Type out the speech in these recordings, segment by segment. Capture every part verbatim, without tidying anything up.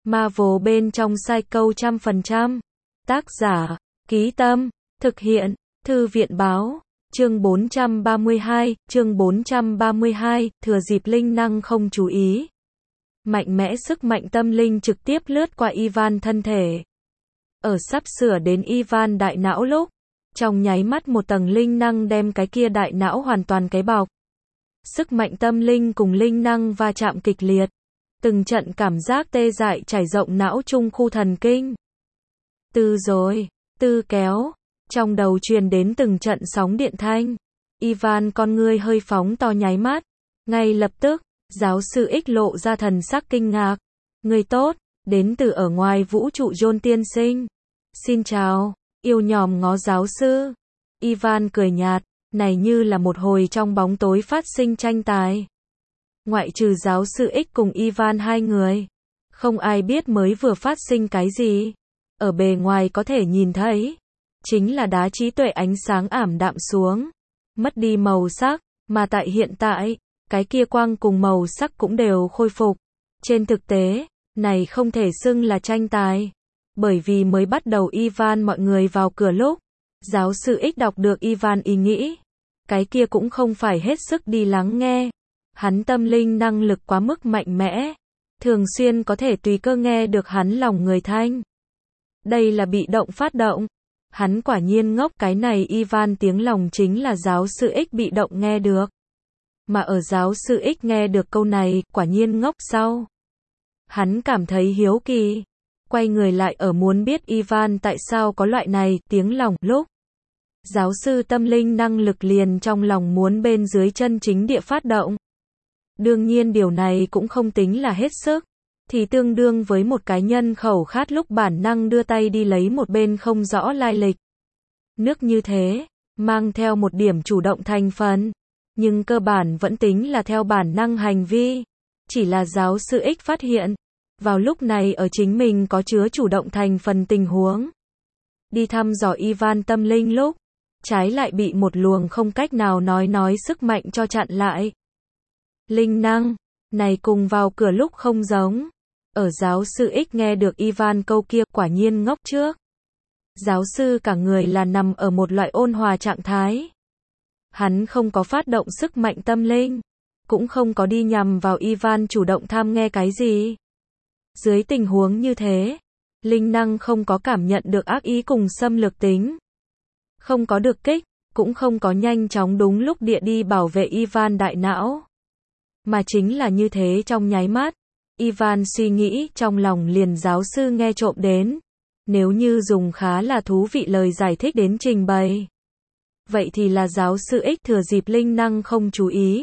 Marvel bên trong Psycho trăm phần trăm. Tác giả, Ký Tâm, thực hiện, Thư viện báo. Chương bốn trăm ba mươi hai, chương bốn trăm ba mươi hai, thừa dịp linh năng không chú ý. Mạnh mẽ sức mạnh tâm linh trực tiếp lướt qua Ivan thân thể. Ở sắp sửa đến Ivan đại não lúc, trong nháy mắt một tầng linh năng đem cái kia đại não hoàn toàn cái bọc. Sức mạnh tâm linh cùng linh năng va chạm kịch liệt. Từng trận cảm giác tê dại trải rộng não trung khu thần kinh. Tư rồi, tư kéo. Trong đầu truyền đến từng trận sóng điện thanh. Ivan con ngươi hơi phóng to nháy mắt. Ngay lập tức, giáo sư X lộ ra thần sắc kinh ngạc. Người tốt, đến từ ở ngoài vũ trụ John tiên sinh. Xin chào, yêu nhòm ngó giáo sư. Ivan cười nhạt, này như là một hồi trong bóng tối phát sinh tranh tài. Ngoại trừ giáo sư X cùng Ivan hai người. Không ai biết mới vừa phát sinh cái gì. Ở bề ngoài có thể nhìn thấy. Chính là đá trí tuệ ánh sáng ảm đạm xuống. Mất đi màu sắc, mà tại hiện tại, cái kia quang cùng màu sắc cũng đều khôi phục. Trên thực tế, này không thể xưng là tranh tài. Bởi vì mới bắt đầu Ivan mọi người vào cửa lúc. Giáo sư X đọc được Ivan ý nghĩ. Cái kia cũng không phải hết sức đi lắng nghe. Hắn tâm linh năng lực quá mức mạnh mẽ. Thường xuyên có thể tùy cơ nghe được hắn lòng người thanh. Đây là bị động phát động. Hắn quả nhiên ngốc, cái này Ivan tiếng lòng chính là giáo sư X bị động nghe được. Mà ở giáo sư X nghe được câu này, quả nhiên ngốc sau. Hắn cảm thấy hiếu kỳ. Quay người lại ở muốn biết Ivan tại sao có loại này tiếng lòng lúc. Giáo sư tâm linh năng lực liền trong lòng muốn bên dưới chân chính địa phát động. Đương nhiên điều này cũng không tính là hết sức. Thì tương đương với một cái nhân khẩu khát lúc bản năng đưa tay đi lấy một bên không rõ lai lịch. Nước như thế, mang theo một điểm chủ động thành phần. Nhưng cơ bản vẫn tính là theo bản năng hành vi. Chỉ là giáo sư X phát hiện. Vào lúc này ở chính mình có chứa chủ động thành phần tình huống. Đi thăm dò Ivan tâm linh lúc. Trái lại bị một luồng không cách nào nói nói sức mạnh cho chặn lại. Linh năng, này cùng vào cửa lúc không giống. Ở giáo sư X nghe được Ivan câu kia quả nhiên ngốc trước. Giáo sư cả người là nằm ở một loại ôn hòa trạng thái. Hắn không có phát động sức mạnh tâm linh. Cũng không có đi nhằm vào Ivan chủ động tham nghe cái gì. Dưới tình huống như thế, linh năng không có cảm nhận được ác ý cùng xâm lược tính. Không có được kích, cũng không có nhanh chóng đúng lúc địa đi bảo vệ Ivan đại não. Mà chính là như thế trong nháy mắt. Ivan suy nghĩ trong lòng liền giáo sư nghe trộm đến. Nếu như dùng khá là thú vị lời giải thích đến trình bày. Vậy thì là giáo sư X thừa dịp linh năng không chú ý.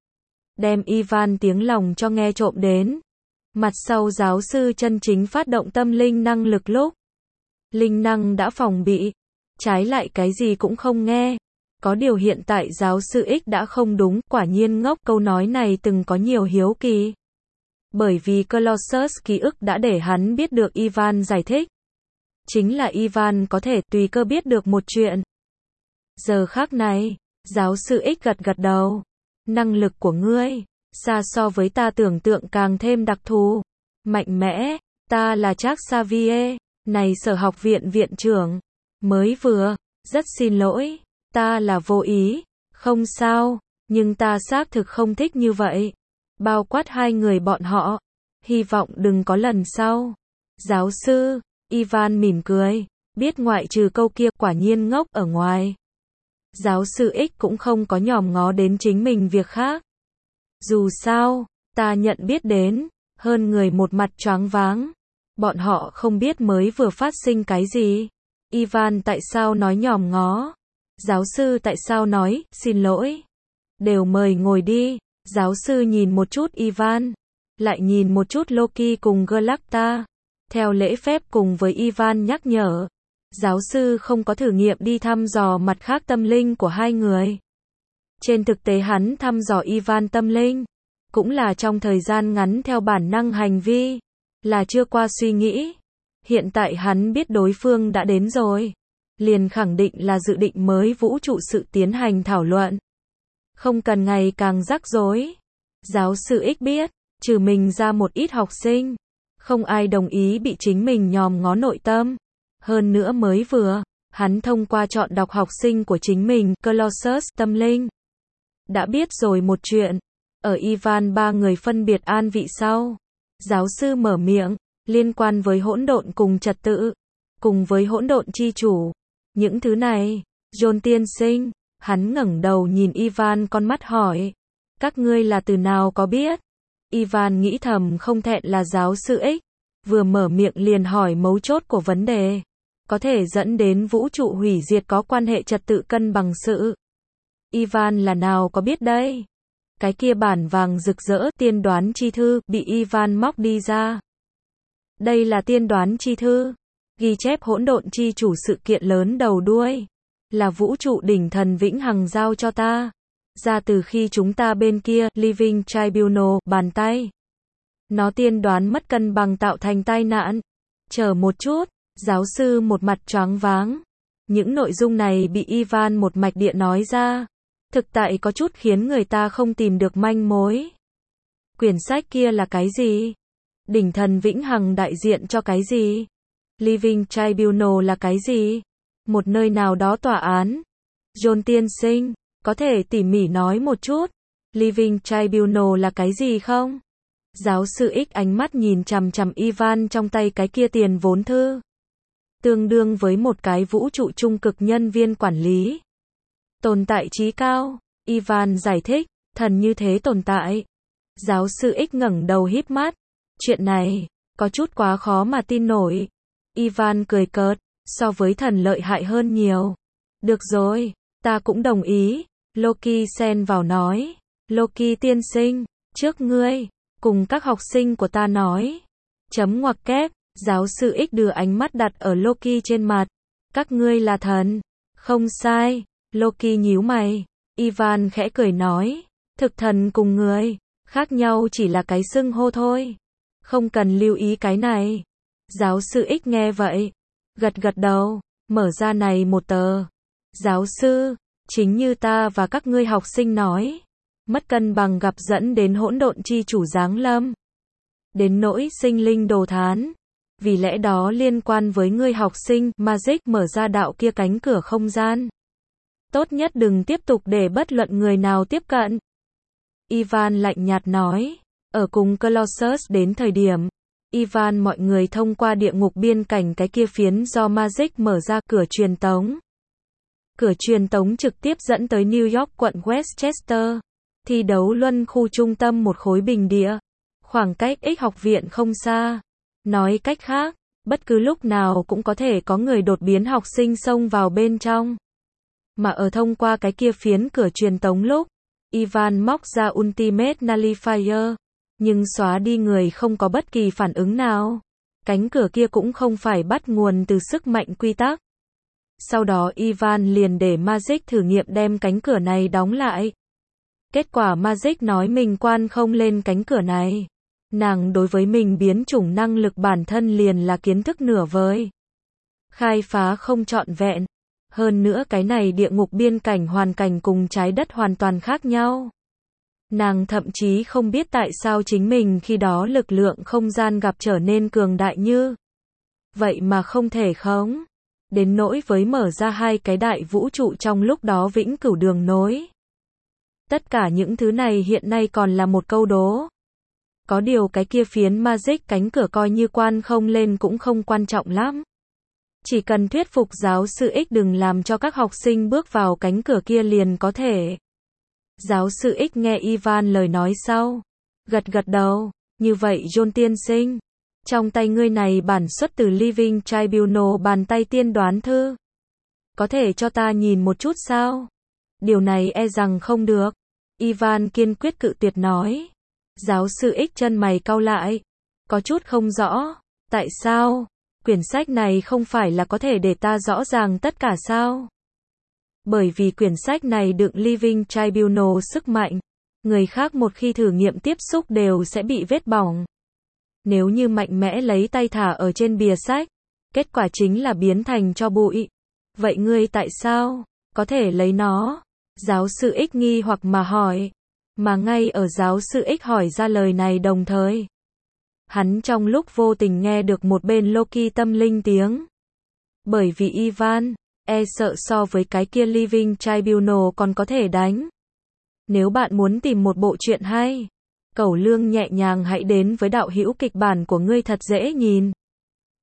Đem Ivan tiếng lòng cho nghe trộm đến. Mặt sau giáo sư chân chính phát động tâm linh năng lực lúc. Linh năng đã phòng bị. Trái lại cái gì cũng không nghe. Có điều hiện tại giáo sư X đã không đúng, quả nhiên ngốc, câu nói này từng có nhiều hiếu kỳ. Bởi vì Colossus ký ức đã để hắn biết được Ivan giải thích. Chính là Ivan có thể tùy cơ biết được một chuyện. Giờ khác này, giáo sư X gật gật đầu. Năng lực của ngươi, xa so với ta tưởng tượng càng thêm đặc thù. Mạnh mẽ, ta là Jacques Xavier, này sở học viện viện trưởng. Mới vừa, rất xin lỗi, ta là vô ý, không sao, nhưng ta xác thực không thích như vậy. Bao quát hai người bọn họ, hy vọng đừng có lần sau. Giáo sư, Ivan mỉm cười, biết ngoại trừ câu kia quả nhiên ngốc ở ngoài. Giáo sư X cũng không có nhòm ngó đến chính mình việc khác. Dù sao, ta nhận biết đến, hơn người một mặt choáng váng. Bọn họ không biết mới vừa phát sinh cái gì. Ivan tại sao nói nhòm ngó? Giáo sư tại sao nói, xin lỗi? Đều mời ngồi đi. Giáo sư nhìn một chút Ivan. Lại nhìn một chút Loki cùng Galacta. Theo lễ phép cùng với Ivan nhắc nhở. Giáo sư không có thử nghiệm đi thăm dò mặt khác tâm linh của hai người. Trên thực tế hắn thăm dò Ivan tâm linh. Cũng là trong thời gian ngắn theo bản năng hành vi. Là chưa qua suy nghĩ. Hiện tại hắn biết đối phương đã đến rồi. Liền khẳng định là dự định mới vũ trụ sự tiến hành thảo luận. Không cần ngày càng rắc rối. Giáo sư X biết, trừ mình ra một ít học sinh. Không ai đồng ý bị chính mình nhòm ngó nội tâm. Hơn nữa mới vừa, hắn thông qua chọn đọc học sinh của chính mình, Colossus tâm linh, đã biết rồi một chuyện. Ở Ivan ba người phân biệt an vị sau. Giáo sư mở miệng, liên quan với hỗn độn cùng trật tự, cùng với hỗn độn chi chủ. Những thứ này, John tiên sinh, hắn ngẩng đầu nhìn Ivan con mắt hỏi. Các ngươi là từ nào có biết? Ivan nghĩ thầm không thẹn là giáo sư X. Vừa mở miệng liền hỏi mấu chốt của vấn đề. Có thể dẫn đến vũ trụ hủy diệt có quan hệ trật tự cân bằng sự. Ivan là nào có biết đây? Cái kia bản vàng rực rỡ tiên đoán chi thư bị Ivan móc đi ra. Đây là tiên đoán chi thư, ghi chép hỗn độn chi chủ sự kiện lớn đầu đuôi, là vũ trụ đỉnh thần vĩnh hằng giao cho ta, ra từ khi chúng ta bên kia, Living Tribunal, bàn tay. Nó tiên đoán mất cân bằng tạo thành tai nạn. Chờ một chút, giáo sư một mặt choáng váng. Những nội dung này bị Ivan một mạch địa nói ra. Thực tại có chút khiến người ta không tìm được manh mối. Quyển sách kia là cái gì? Đỉnh thần vĩnh hằng đại diện cho cái gì? Living Tribunal là cái gì? Một nơi nào đó tòa án. John tiên sinh, có thể tỉ mỉ nói một chút. Living Tribunal là cái gì không? Giáo sư X ánh mắt nhìn chằm chằm Ivan trong tay cái kia tiền vốn thư. Tương đương với một cái vũ trụ trung cực nhân viên quản lý. Tồn tại trí cao. Ivan giải thích, thần như thế tồn tại. Giáo sư X ngẩng đầu híp mắt. Chuyện này, có chút quá khó mà tin nổi. Ivan cười cợt, so với thần lợi hại hơn nhiều. Được rồi, ta cũng đồng ý. Loki xen vào nói. Loki tiên sinh, trước ngươi, cùng các học sinh của ta nói. Chấm ngoặc kép, giáo sư X đưa ánh mắt đặt ở Loki trên mặt. Các ngươi là thần. Không sai. Loki nhíu mày. Ivan khẽ cười nói. Thực thần cùng người, khác nhau chỉ là cái xưng hô thôi. Không cần lưu ý cái này. Giáo sư X nghe vậy. Gật gật đầu, mở ra này một tờ. Giáo sư, chính như ta và các ngươi học sinh nói. Mất cân bằng gặp dẫn đến hỗn độn chi chủ giáng lâm. Đến nỗi sinh linh đồ thán. Vì lẽ đó liên quan với ngươi học sinh, Magic mở ra đạo kia cánh cửa không gian. Tốt nhất đừng tiếp tục để bất luận người nào tiếp cận. Ivan lạnh nhạt nói. Ở cùng Colossus đến thời điểm, Ivan mọi người thông qua địa ngục biên cảnh cái kia phiến do Magic mở ra cửa truyền tống. Cửa truyền tống trực tiếp dẫn tới New York quận Westchester. Thi đấu luân khu trung tâm một khối bình địa. Khoảng cách X học viện không xa. Nói cách khác, bất cứ lúc nào cũng có thể có người đột biến học sinh xông vào bên trong. Mà ở thông qua cái kia phiến cửa truyền tống lúc, Ivan móc ra Ultimate Nullifier, nhưng xóa đi người không có bất kỳ phản ứng nào. Cánh cửa kia cũng không phải bắt nguồn từ sức mạnh quy tắc. Sau đó Ivan liền để Magic thử nghiệm đem cánh cửa này đóng lại. Kết quả Magic nói mình quan không lên cánh cửa này. Nàng đối với mình biến chủng năng lực bản thân liền là kiến thức nửa vời. Khai phá không trọn vẹn. Hơn nữa cái này địa ngục biên cảnh hoàn cảnh cùng trái đất hoàn toàn khác nhau. Nàng thậm chí không biết tại sao chính mình khi đó lực lượng không gian gặp trở nên cường đại như. Vậy mà không thể khống. Đến nỗi với mở ra hai cái đại vũ trụ trong lúc đó vĩnh cửu đường nối. Tất cả những thứ này hiện nay còn là một câu đố. Có điều cái kia phiến Magic cánh cửa coi như quan không lên cũng không quan trọng lắm. Chỉ cần thuyết phục giáo sư X đừng làm cho các học sinh bước vào cánh cửa kia liền có thể. Giáo sư X nghe Ivan lời nói sau. Gật gật đầu. Như vậy John tiên sinh. Trong tay ngươi này bản xuất từ Living Tribunal bàn tay tiên đoán thư. Có thể cho ta nhìn một chút sao? Điều này e rằng không được. Ivan kiên quyết cự tuyệt nói. Giáo sư X chân mày cau lại. Có chút không rõ. Tại sao? Quyển sách này không phải là có thể để ta rõ ràng tất cả sao? Bởi vì quyển sách này đựng Living Tribunal sức mạnh. Người khác một khi thử nghiệm tiếp xúc đều sẽ bị vết bỏng. Nếu như mạnh mẽ lấy tay thả ở trên bìa sách, kết quả chính là biến thành tro bụi. Vậy ngươi tại sao có thể lấy nó? Giáo sư X nghi hoặc mà hỏi. Mà ngay ở giáo sư X hỏi ra lời này đồng thời, Hắn trong lúc vô tình nghe được một bên Loki tâm linh tiếng. Bởi vì Ivan, e sợ so với cái kia Living Tribunal còn có thể đánh. Nếu bạn muốn tìm một bộ truyện hay, Cẩu Lương nhẹ nhàng hãy đến với đạo hữu kịch bản của ngươi thật dễ nhìn.